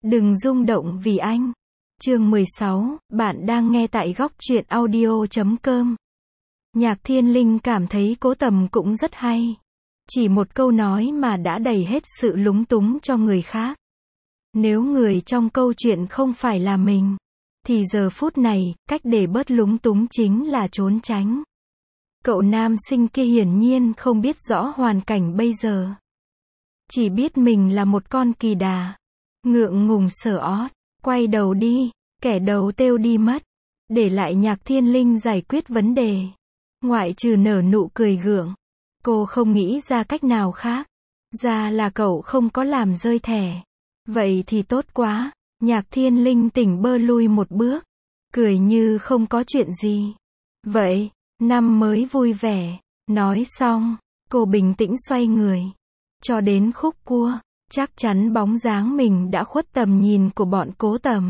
Đừng rung động vì anh. Chương 16, bạn đang nghe tại góc truyện audio.com. Nhạc Thiên Linh cảm thấy Cố Tầm cũng rất hay. Chỉ một câu nói mà đã đầy hết sự lúng túng cho người khác. Nếu người trong câu chuyện không phải là mình, thì giờ phút này, cách để bớt lúng túng chính là trốn tránh. Cậu nam sinh kia hiển nhiên không biết rõ hoàn cảnh bây giờ. Chỉ biết mình là một con kỳ đà. Ngượng ngùng sờ ót, quay đầu đi, kẻ đầu têu đi mất. Để lại Nhạc Thiên Linh giải quyết vấn đề. Ngoại trừ nở nụ cười gượng. Cô không nghĩ ra cách nào khác. Ra là cậu không có làm rơi thẻ. Vậy thì tốt quá. Nhạc Thiên Linh tỉnh bơ lui một bước. Cười như không có chuyện gì. Vậy, năm mới vui vẻ. Nói xong, cô bình tĩnh xoay người. Cho đến khúc cua, chắc chắn bóng dáng mình đã khuất tầm nhìn của bọn Cố Tầm.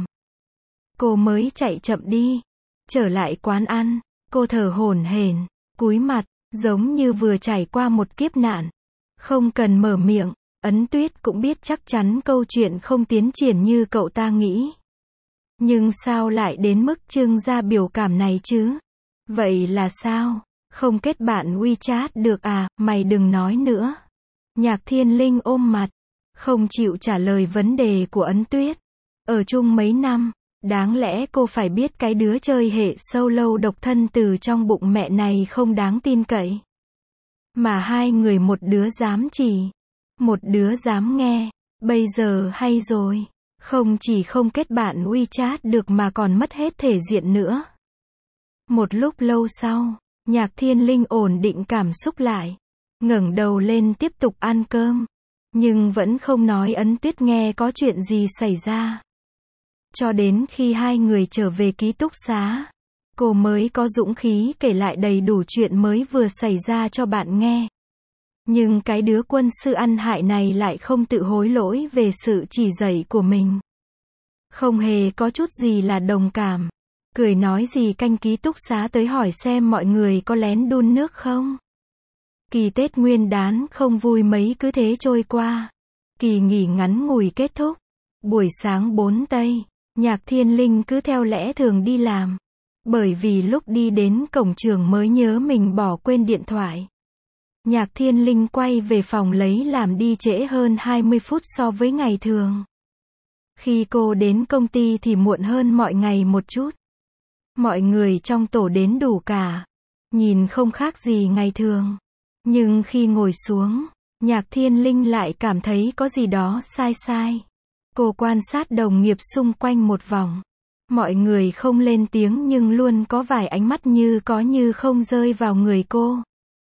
Cô mới chạy chậm đi. Trở lại quán ăn, cô thở hổn hển, cúi mặt, giống như vừa trải qua một kiếp nạn. Không cần mở miệng, Ấn Tuyết cũng biết chắc chắn câu chuyện không tiến triển như cậu ta nghĩ. Nhưng sao lại đến mức trưng ra biểu cảm này chứ? Vậy là sao? Không kết bạn WeChat được à? Mày đừng nói nữa. Nhạc Thiên Linh ôm mặt, không chịu trả lời vấn đề của Ấn Tuyết. Ở chung mấy năm, đáng lẽ cô phải biết cái đứa chơi hệ solo độc thân từ trong bụng mẹ này không đáng tin cậy. Mà hai người, một đứa dám chỉ, một đứa dám nghe. Bây giờ hay rồi, không chỉ không kết bạn WeChat được mà còn mất hết thể diện nữa. Một lúc lâu sau, Nhạc Thiên Linh ổn định cảm xúc lại, ngẩng đầu lên tiếp tục ăn cơm, nhưng vẫn không nói Ấn Tuyết nghe có chuyện gì xảy ra. Cho đến khi hai người trở về ký túc xá, cô mới có dũng khí kể lại đầy đủ chuyện mới vừa xảy ra cho bạn nghe. Nhưng cái đứa quân sư ăn hại này lại không tự hối lỗi về sự chỉ dạy của mình. Không hề có chút gì là đồng cảm. Cười nói gì canh ký túc xá tới hỏi xem mọi người có lén đun nước không. Kỳ Tết Nguyên Đán không vui mấy cứ thế trôi qua. Kỳ nghỉ ngắn ngủi kết thúc. Buổi sáng 4 tây, Nhạc Thiên Linh cứ theo lẽ thường đi làm. Bởi vì lúc đi đến cổng trường mới nhớ mình bỏ quên điện thoại. Nhạc Thiên Linh quay về phòng lấy làm đi trễ hơn 20 phút so với ngày thường. Khi cô đến công ty thì muộn hơn mọi ngày một chút. Mọi người trong tổ đến đủ cả. Nhìn không khác gì ngày thường. Nhưng khi ngồi xuống, Nhạc Thiên Linh lại cảm thấy có gì đó sai sai. Cô quan sát đồng nghiệp xung quanh một vòng. Mọi người không lên tiếng nhưng luôn có vài ánh mắt như có như không rơi vào người cô.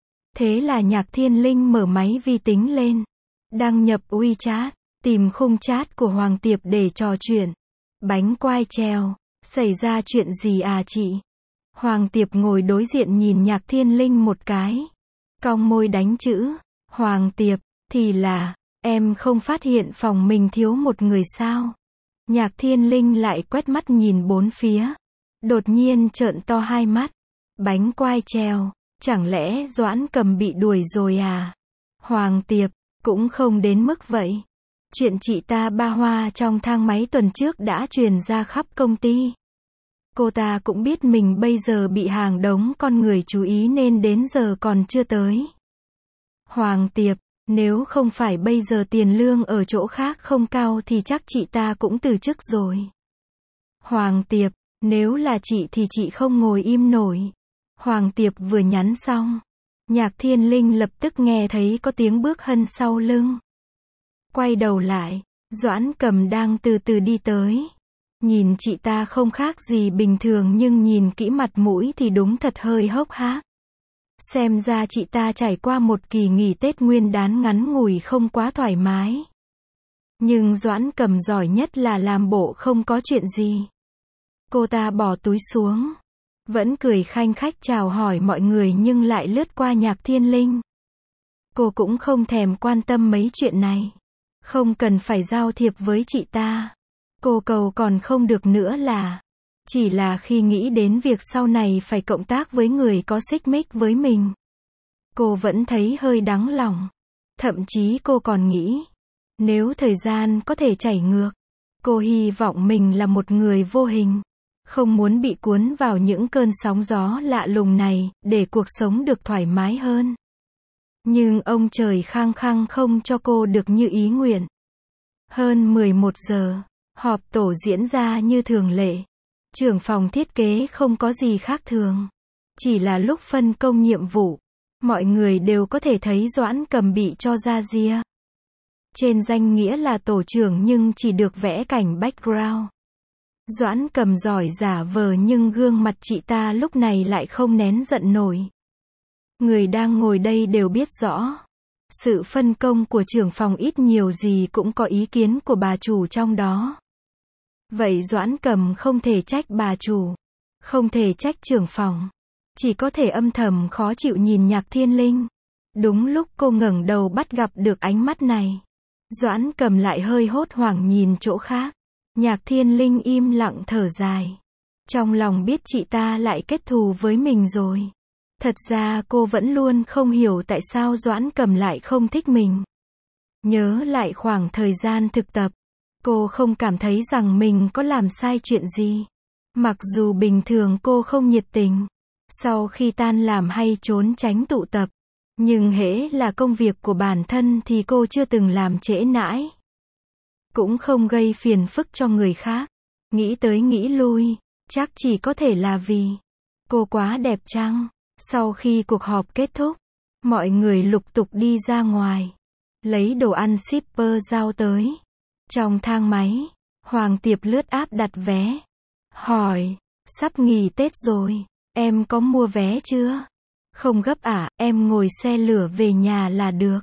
Thế là Nhạc Thiên Linh mở máy vi tính lên. Đăng nhập WeChat, tìm khung chat của Hoàng Tiệp để trò chuyện. Bánh quai treo, xảy ra chuyện gì à chị? Hoàng Tiệp ngồi đối diện nhìn Nhạc Thiên Linh một cái. Cong môi đánh chữ. Hoàng Tiệp, thì là, em không phát hiện phòng mình thiếu một người sao? Nhạc Thiên Linh lại quét mắt nhìn bốn phía. Đột nhiên trợn to hai mắt. Bánh quai treo, chẳng lẽ Doãn Cầm bị đuổi rồi à? Hoàng Tiệp, cũng không đến mức vậy. Chuyện chị ta ba hoa trong thang máy tuần trước đã truyền ra khắp công ty. Cô ta cũng biết mình bây giờ bị hàng đống con người chú ý nên đến giờ còn chưa tới. Hoàng Tiệp, nếu không phải bây giờ tiền lương ở chỗ khác không cao thì chắc chị ta cũng từ chức rồi. Hoàng Tiệp, nếu là chị thì chị không ngồi im nổi. Hoàng Tiệp vừa nhắn xong, Nhạc Thiên Linh lập tức nghe thấy có tiếng bước hân sau lưng. Quay đầu lại, Doãn Cầm đang từ từ đi tới. Nhìn chị ta không khác gì bình thường nhưng nhìn kỹ mặt mũi thì đúng thật hơi hốc hác. Xem ra chị ta trải qua một kỳ nghỉ Tết Nguyên Đán ngắn ngủi không quá thoải mái. Nhưng Doãn Cầm giỏi nhất là làm bộ không có chuyện gì. Cô ta bỏ túi xuống, vẫn cười khanh khách chào hỏi mọi người nhưng lại lướt qua Nhạc Thiên Linh. Cô cũng không thèm quan tâm mấy chuyện này. Không cần phải giao thiệp với chị ta. Cô cầu còn không được nữa là. Chỉ là khi nghĩ đến việc sau này phải cộng tác với người có xích mích với mình. Cô vẫn thấy hơi đắng lòng. Thậm chí cô còn nghĩ. Nếu thời gian có thể chảy ngược. Cô hy vọng mình là một người vô hình, không muốn bị cuốn vào những cơn sóng gió lạ lùng này, để cuộc sống được thoải mái hơn. Nhưng ông trời khăng khăng không cho cô được như ý nguyện. Hơn 11 giờ, họp tổ diễn ra như thường lệ. Trưởng phòng thiết kế không có gì khác thường. Chỉ là lúc phân công nhiệm vụ, mọi người đều có thể thấy Doãn Cầm bị cho ra ria. Trên danh nghĩa là tổ trưởng nhưng chỉ được vẽ cảnh background. Doãn Cầm giỏi giả vờ nhưng gương mặt chị ta lúc này lại không nén giận nổi. Người đang ngồi đây đều biết rõ. Sự phân công của trưởng phòng ít nhiều gì cũng có ý kiến của bà chủ trong đó. Vậy Doãn Cầm không thể trách bà chủ, không thể trách trưởng phòng. Chỉ có thể âm thầm khó chịu nhìn Nhạc Thiên Linh. Đúng lúc cô ngẩng đầu bắt gặp được ánh mắt này, Doãn Cầm lại hơi hốt hoảng nhìn chỗ khác. Nhạc Thiên Linh im lặng thở dài. Trong lòng biết chị ta lại kết thù với mình rồi. Thật ra cô vẫn luôn không hiểu tại sao Doãn Cầm lại không thích mình. Nhớ lại khoảng thời gian thực tập, cô không cảm thấy rằng mình có làm sai chuyện gì. Mặc dù bình thường cô không nhiệt tình, sau khi tan làm hay trốn tránh tụ tập, nhưng hễ là công việc của bản thân thì cô chưa từng làm trễ nải. Cũng không gây phiền phức cho người khác. Nghĩ tới nghĩ lui, chắc chỉ có thể là vì cô quá đẹp chăng? Sau khi cuộc họp kết thúc, mọi người lục tục đi ra ngoài, lấy đồ ăn shipper giao tới. Trong thang máy, Hoàng Tiệp lướt áp đặt vé. Hỏi, sắp nghỉ Tết rồi, em có mua vé chưa? Không gấp à, em ngồi xe lửa về nhà là được.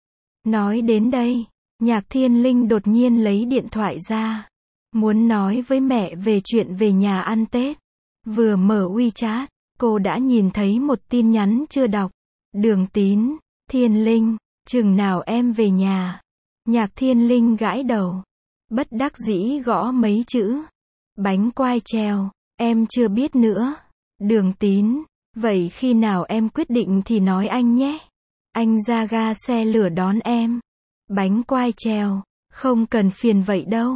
Nói đến đây, Nhạc Thiên Linh đột nhiên lấy điện thoại ra. Muốn nói với mẹ về chuyện về nhà ăn Tết. Vừa mở WeChat, cô đã nhìn thấy một tin nhắn chưa đọc. Đường Tín, Thiên Linh, chừng nào em về nhà? Nhạc Thiên Linh gãi đầu, bất đắc dĩ gõ mấy chữ. Bánh quai treo, em chưa biết nữa. Đường Tín, vậy khi nào em quyết định thì nói anh nhé. Anh ra ga xe lửa đón em. Bánh quai treo, không cần phiền vậy đâu.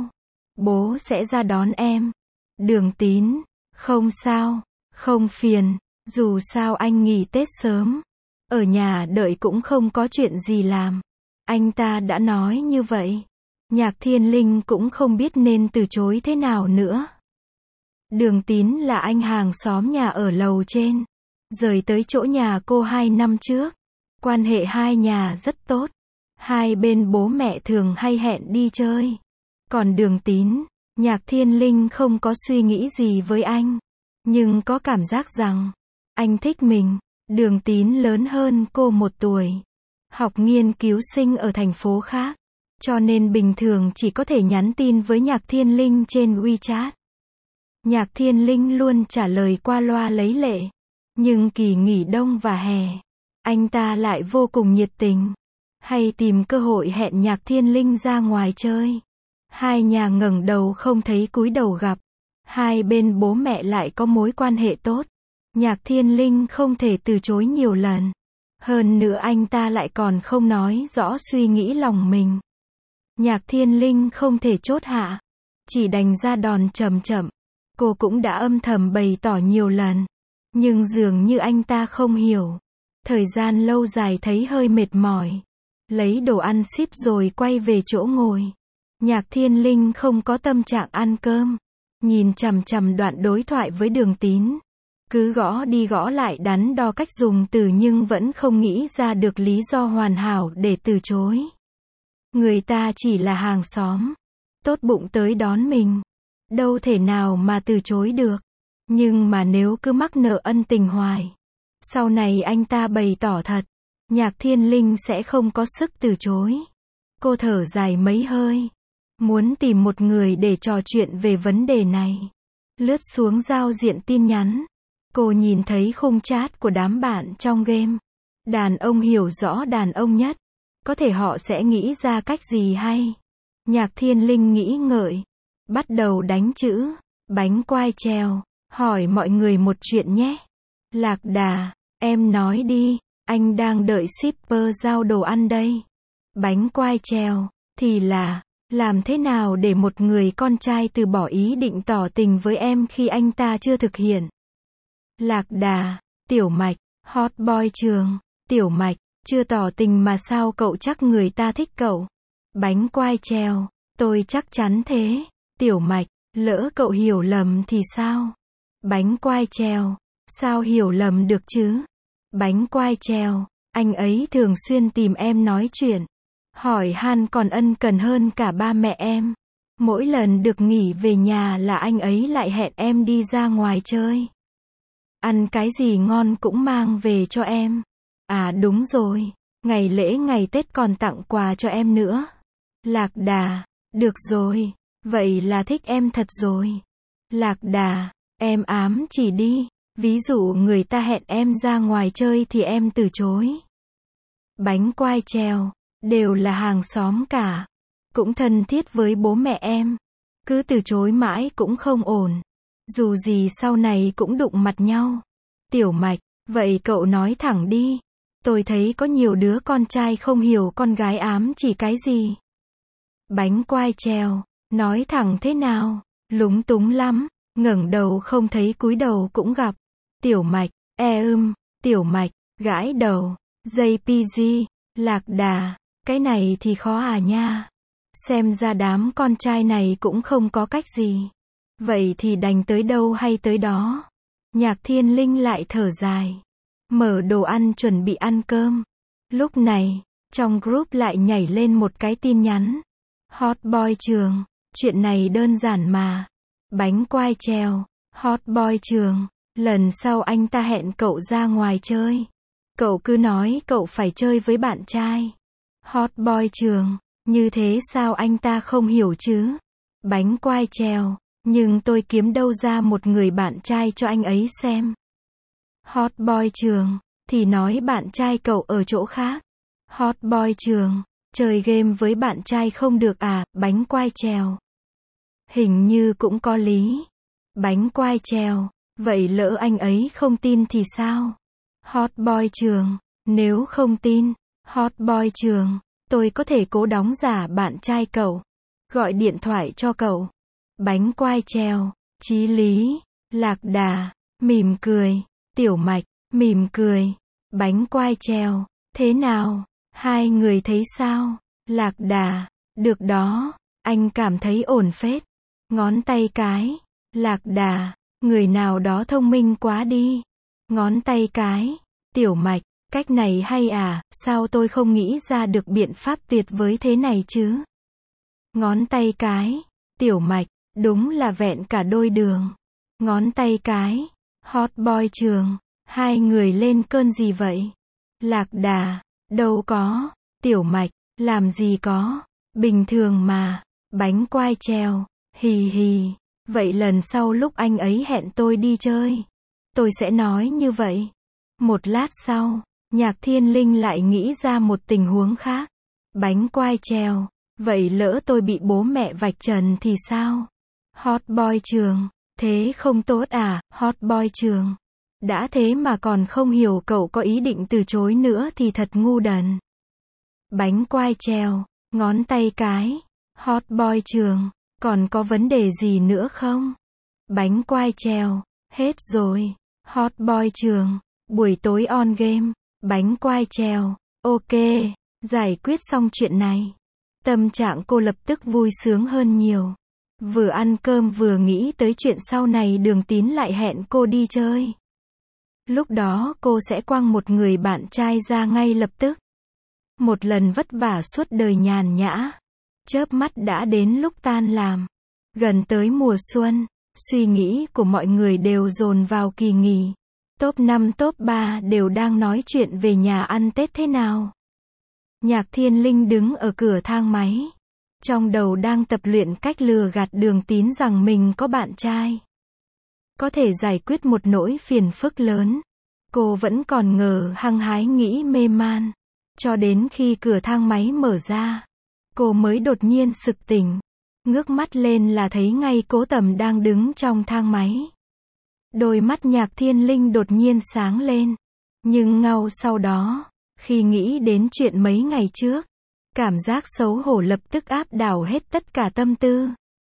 Bố sẽ ra đón em. Đường Tín, không sao, không phiền, dù sao anh nghỉ Tết sớm. Ở nhà đợi cũng không có chuyện gì làm. Anh ta đã nói như vậy. Nhạc Thiên Linh cũng không biết nên từ chối thế nào nữa. Đường Tín là anh hàng xóm nhà ở lầu trên. Rời tới chỗ nhà cô 2 năm trước. Quan hệ hai nhà rất tốt. Hai bên bố mẹ thường hay hẹn đi chơi. Còn Đường Tín, Nhạc Thiên Linh không có suy nghĩ gì với anh. Nhưng có cảm giác rằng, anh thích mình. Đường Tín lớn hơn cô 1 tuổi. Học nghiên cứu sinh ở thành phố khác. Cho nên bình thường chỉ có thể nhắn tin với Nhạc Thiên Linh trên WeChat. Nhạc Thiên Linh luôn trả lời qua loa lấy lệ. Nhưng kỳ nghỉ đông và hè, anh ta lại vô cùng nhiệt tình. Hay tìm cơ hội hẹn Nhạc Thiên Linh ra ngoài chơi. Hai nhà ngẩng đầu không thấy cúi đầu gặp. Hai bên bố mẹ lại có mối quan hệ tốt. Nhạc Thiên Linh không thể từ chối nhiều lần. Hơn nữa anh ta lại còn không nói rõ suy nghĩ lòng mình. Nhạc Thiên Linh không thể chốt hạ. Chỉ đành ra đòn chậm chậm. Cô cũng đã âm thầm bày tỏ nhiều lần. Nhưng dường như anh ta không hiểu. Thời gian lâu dài thấy hơi mệt mỏi. Lấy đồ ăn ship rồi quay về chỗ ngồi. Nhạc Thiên Linh không có tâm trạng ăn cơm. Nhìn chằm chằm đoạn đối thoại với Đường Tín. Cứ gõ đi gõ lại đắn đo cách dùng từ nhưng vẫn không nghĩ ra được lý do hoàn hảo để từ chối. Người ta chỉ là hàng xóm. Tốt bụng tới đón mình. Đâu thể nào mà từ chối được. Nhưng mà nếu cứ mắc nợ ân tình hoài. Sau này anh ta bày tỏ thật. Nhạc Thiên Linh sẽ không có sức từ chối. Cô thở dài mấy hơi. Muốn tìm một người để trò chuyện về vấn đề này. Lướt xuống giao diện tin nhắn. Cô nhìn thấy khung chat của đám bạn trong game. Đàn ông hiểu rõ đàn ông nhất. Có thể họ sẽ nghĩ ra cách gì hay. Nhạc Thiên Linh nghĩ ngợi. Bắt đầu đánh chữ. Bánh quai treo. Hỏi mọi người một chuyện nhé. Lạc Đà, em nói đi. Anh đang đợi shipper giao đồ ăn đây. Bánh quai treo. Thì là. Làm thế nào để một người con trai từ bỏ ý định tỏ tình với em khi anh ta chưa thực hiện? Lạc đà, Tiểu Mạch, hot boy trường, Tiểu Mạch, chưa tỏ tình mà sao cậu chắc người ta thích cậu? Bánh quai treo, tôi chắc chắn thế. Tiểu Mạch, lỡ cậu hiểu lầm thì sao? Bánh quai treo, sao hiểu lầm được chứ? Bánh quai treo, anh ấy thường xuyên tìm em nói chuyện, hỏi han còn ân cần hơn cả ba mẹ em. Mỗi lần được nghỉ về nhà là anh ấy lại hẹn em đi ra ngoài chơi. Ăn cái gì ngon cũng mang về cho em. À đúng rồi, ngày lễ ngày Tết còn tặng quà cho em nữa. Lạc đà, được rồi, vậy là thích em thật rồi. Lạc đà, em ám chỉ đi, ví dụ người ta hẹn em ra ngoài chơi thì em từ chối. Bánh quai treo, đều là hàng xóm cả, cũng thân thiết với bố mẹ em, cứ từ chối mãi cũng không ổn, dù gì sau này cũng đụng mặt nhau. Tiểu Mạch, vậy cậu nói thẳng đi, tôi thấy có nhiều đứa con trai không hiểu con gái ám chỉ cái gì. Bánh quai treo, nói thẳng thế nào, lúng túng lắm, ngẩng đầu không thấy cúi đầu cũng gặp. Tiểu Mạch, Tiểu Mạch, gãi đầu, JPG, lạc đà, cái này thì khó à nha. Xem ra đám con trai này cũng không có cách gì. Vậy thì đành tới đâu hay tới đó. Nhạc Thiên Linh lại thở dài, mở đồ ăn chuẩn bị ăn cơm. Lúc này, trong group lại nhảy lên một cái tin nhắn. Hot boy trường, chuyện này đơn giản mà. Bánh quai treo, hot boy trường, lần sau anh ta hẹn cậu ra ngoài chơi, cậu cứ nói cậu phải chơi với bạn trai. Hot boy trường, như thế sao anh ta không hiểu chứ? Bánh quai treo, nhưng tôi kiếm đâu ra một người bạn trai cho anh ấy xem. Hot boy trường, thì nói bạn trai cậu ở chỗ khác. Hot boy trường, chơi game với bạn trai không được à? Bánh quai treo, hình như cũng có lý. Bánh quai treo, vậy lỡ anh ấy không tin thì sao? Hot boy trường, nếu không tin, hot boy trường, tôi có thể cố đóng giả bạn trai cậu, gọi điện thoại cho cậu. Bánh quai treo, chí lý, lạc đà, mỉm cười, Tiểu Mạch, mỉm cười, bánh quai treo, thế nào? Hai người thấy sao? Lạc đà, được đó, anh cảm thấy ổn phết. Ngón tay cái, lạc đà, người nào đó thông minh quá đi. Ngón tay cái, Tiểu Mạch, cách này hay à, sao tôi không nghĩ ra được biện pháp tuyệt vời thế này chứ? Ngón tay cái, Tiểu Mạch, đúng là vẹn cả đôi đường. Ngón tay cái, hot boy trường, hai người lên cơn gì vậy? Lạc đà, đâu có, Tiểu Mạch, làm gì có, bình thường mà. Bánh quai treo, hì hì, vậy lần sau lúc anh ấy hẹn tôi đi chơi, tôi sẽ nói như vậy. Một lát sau, Nhạc Thiên Linh lại nghĩ ra một tình huống khác. Bánh quai treo, vậy lỡ tôi bị bố mẹ vạch trần thì sao? Hot boy trường, thế không tốt à? Hot boy trường, đã thế mà còn không hiểu cậu có ý định từ chối nữa thì thật ngu đần. Bánh quai treo, ngón tay cái, hot boy trường, còn có vấn đề gì nữa không? Bánh quai treo, hết rồi. Hot boy trường, buổi tối on game. Bánh quai treo, ok, giải quyết xong chuyện này. Tâm trạng cô lập tức vui sướng hơn nhiều. Vừa ăn cơm vừa nghĩ tới chuyện sau này Đường Tín lại hẹn cô đi chơi. Lúc đó cô sẽ quăng một người bạn trai ra ngay lập tức. Một lần vất vả suốt đời nhàn nhã, chớp mắt đã đến lúc tan làm. Gần tới mùa xuân, suy nghĩ của mọi người đều dồn vào kỳ nghỉ. Top 5 top 3 đều đang nói chuyện về nhà ăn Tết thế nào. Nhạc Thiên Linh đứng ở cửa thang máy, trong đầu đang tập luyện cách lừa gạt Đường Tín rằng mình có bạn trai, có thể giải quyết một nỗi phiền phức lớn. Cô vẫn còn ngờ hăng hái nghĩ mê man, cho đến khi cửa thang máy mở ra, cô mới đột nhiên sực tỉnh. Ngước mắt lên là thấy ngay Cố Tầm đang đứng trong thang máy. Đôi mắt Nhạc Thiên Linh đột nhiên sáng lên, nhưng ngau sau đó, khi nghĩ đến chuyện mấy ngày trước, Cảm giác xấu hổ lập tức áp đảo hết tất cả tâm tư,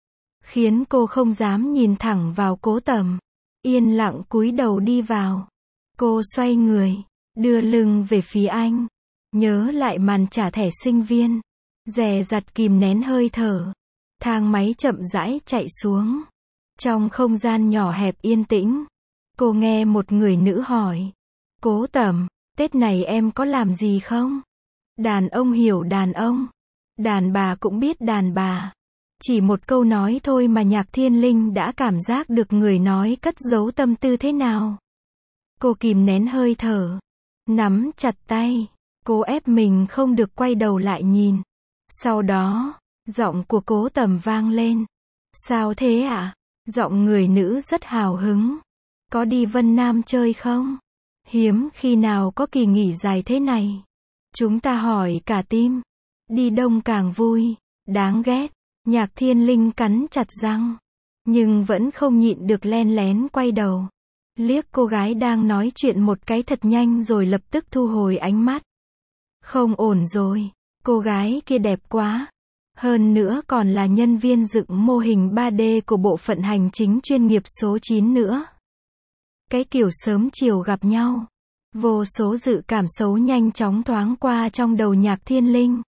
khiến cô không dám nhìn thẳng vào Cố Tầm. Yên lặng cúi đầu đi vào. Cô xoay người, đưa lưng về phía anh. Nhớ lại màn trả thẻ sinh viên. Dè dặt kìm nén hơi thở. Thang máy chậm rãi chạy xuống. Trong không gian nhỏ hẹp yên tĩnh, cô nghe một người nữ hỏi. Cố Tầm, Tết này em có làm gì không? Đàn ông hiểu đàn ông. Đàn bà cũng biết đàn bà. Chỉ một câu nói thôi mà Nhạc Thiên Linh đã cảm giác được người nói cất giấu tâm tư thế nào. Cô kìm nén hơi thở, nắm chặt tay, cố ép mình không được quay đầu lại nhìn. Sau đó, giọng của Cố Tầm vang lên. Sao thế ạ? Giọng người nữ rất hào hứng. Có đi Vân Nam chơi không? Hiếm khi nào có kỳ nghỉ dài thế này. Chúng ta hỏi cả tim. Đi đông càng vui. Đáng ghét. Nhạc Thiên Linh cắn chặt răng, nhưng vẫn không nhịn được len lén quay đầu. Liếc cô gái đang nói chuyện một cái thật nhanh rồi lập tức thu hồi ánh mắt. Không ổn rồi, cô gái kia đẹp quá. Hơn nữa còn là nhân viên dựng mô hình 3D của bộ phận hành chính chuyên nghiệp số 9 nữa. Cái kiểu sớm chiều gặp nhau. Vô số dự cảm xấu nhanh chóng thoáng qua trong đầu Nhạc Thiên Linh.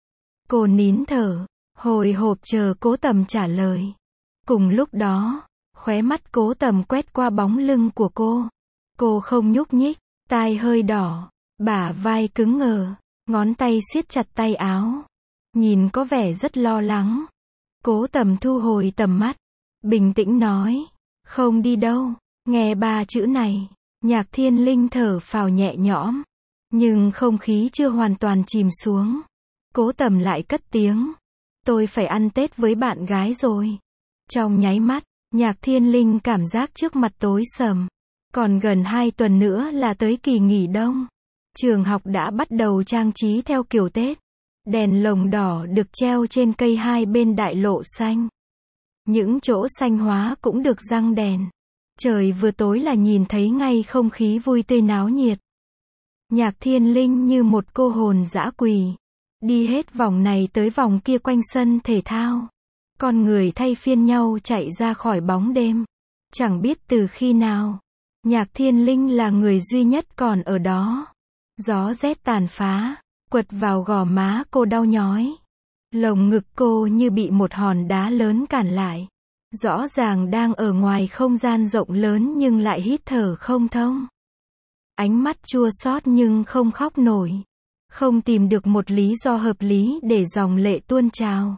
Cô nín thở, hồi hộp chờ Cố Tầm trả lời. Cùng lúc đó, khóe mắt Cố Tầm quét qua bóng lưng của cô. Cô không nhúc nhích, tai hơi đỏ, bả vai cứng ngờ, ngón tay siết chặt tay áo. Nhìn có vẻ rất lo lắng. Cố Tầm thu hồi tầm mắt, bình tĩnh nói. Không đi đâu. Nghe ba chữ này, Nhạc Thiên Linh thở phào nhẹ nhõm. Nhưng không khí chưa hoàn toàn chìm xuống. Cố Tầm lại cất tiếng. Tôi phải ăn Tết với bạn gái rồi. Trong nháy mắt, Nhạc Thiên Linh cảm giác trước mặt tối sầm. Còn gần 2 tuần nữa là tới kỳ nghỉ đông. Trường học đã bắt đầu trang trí theo kiểu Tết. Đèn lồng đỏ được treo trên cây hai bên đại lộ xanh. Những chỗ xanh hóa cũng được răng đèn. Trời vừa tối là nhìn thấy ngay không khí vui tươi náo nhiệt. Nhạc Thiên Linh như một cô hồn dã quỷ. Đi hết vòng này tới vòng kia quanh sân thể thao. Con người thay phiên nhau chạy ra khỏi bóng đêm. Chẳng biết từ khi nào, Nhạc Thiên Linh là người duy nhất còn ở đó. Gió rét tàn phá, quật vào gò má cô đau nhói. Lồng ngực cô như bị một hòn đá lớn cản lại. Rõ ràng đang ở ngoài không gian rộng lớn nhưng lại hít thở không thông. Ánh mắt chua xót nhưng không khóc nổi. Không tìm được một lý do hợp lý để dòng lệ tuôn trào.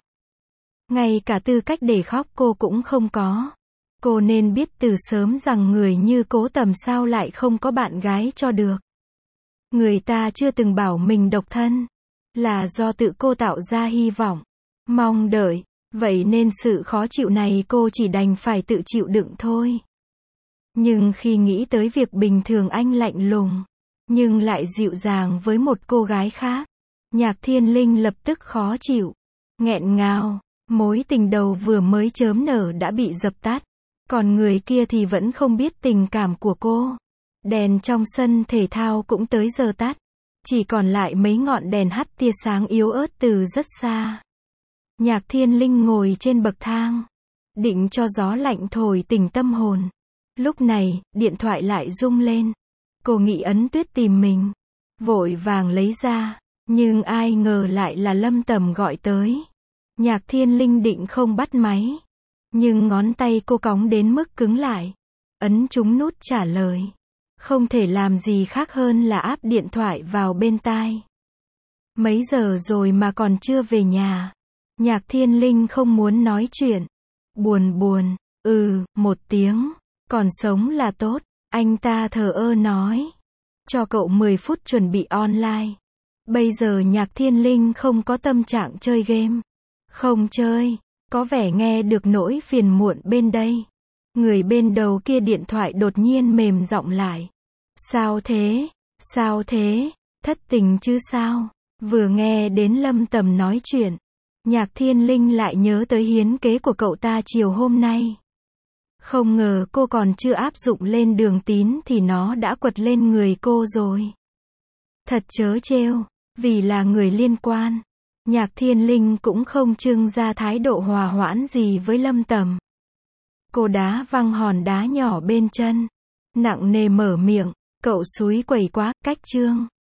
Ngay cả tư cách để khóc cô cũng không có. Cô nên biết từ sớm rằng người như Cố Tầm sao lại không có bạn gái cho được. Người ta chưa từng bảo mình độc thân. Là do tự cô tạo ra hy vọng, mong đợi. Vậy nên sự khó chịu này cô chỉ đành phải tự chịu đựng thôi. Nhưng khi nghĩ tới việc bình thường anh lạnh lùng, nhưng lại dịu dàng với một cô gái khác, Nhạc Thiên Linh lập tức khó chịu, nghẹn ngào. Mối tình đầu vừa mới chớm nở đã bị dập tắt. Còn người kia thì vẫn không biết tình cảm của cô. Đèn trong sân thể thao cũng tới giờ tắt. Chỉ còn lại mấy ngọn đèn hắt tia sáng yếu ớt từ rất xa. Nhạc Thiên Linh ngồi trên bậc thang, định cho gió lạnh thổi tỉnh tâm hồn. Lúc này, điện thoại lại rung lên. Cô nghĩ Ấn Tuyết tìm mình. Vội vàng lấy ra, nhưng ai ngờ lại là Lâm Tầm gọi tới. Nhạc Thiên Linh định không bắt máy. Nhưng ngón tay cô cóng đến mức cứng lại. Ấn trúng nút trả lời. Không thể làm gì khác hơn là áp điện thoại vào bên tai. Mấy giờ rồi mà còn chưa về nhà. Nhạc Thiên Linh không muốn nói chuyện. Buồn, một tiếng. Còn sống là tốt. Anh ta thờ ơ nói. Cho cậu 10 phút chuẩn bị online. Bây giờ Nhạc Thiên Linh không có tâm trạng chơi game. Không chơi. Có vẻ nghe được nỗi phiền muộn bên đây. Người bên đầu kia điện thoại đột nhiên mềm giọng lại. Sao thế? Sao thế? Thất tình chứ sao? Vừa nghe đến Lâm Tầm nói chuyện, Nhạc Thiên Linh lại nhớ tới hiến kế của cậu ta chiều hôm nay. Không ngờ cô còn chưa áp dụng lên Đường Tín thì nó đã quật lên người cô rồi. Thật trớ trêu, vì là người liên quan. Nhạc Thiên Linh cũng không trưng ra thái độ hòa hoãn gì với Lâm Tầm. Cô đá văng hòn đá nhỏ bên chân. Nặng nề mở miệng, cậu xúi quẩy quá, cách chương.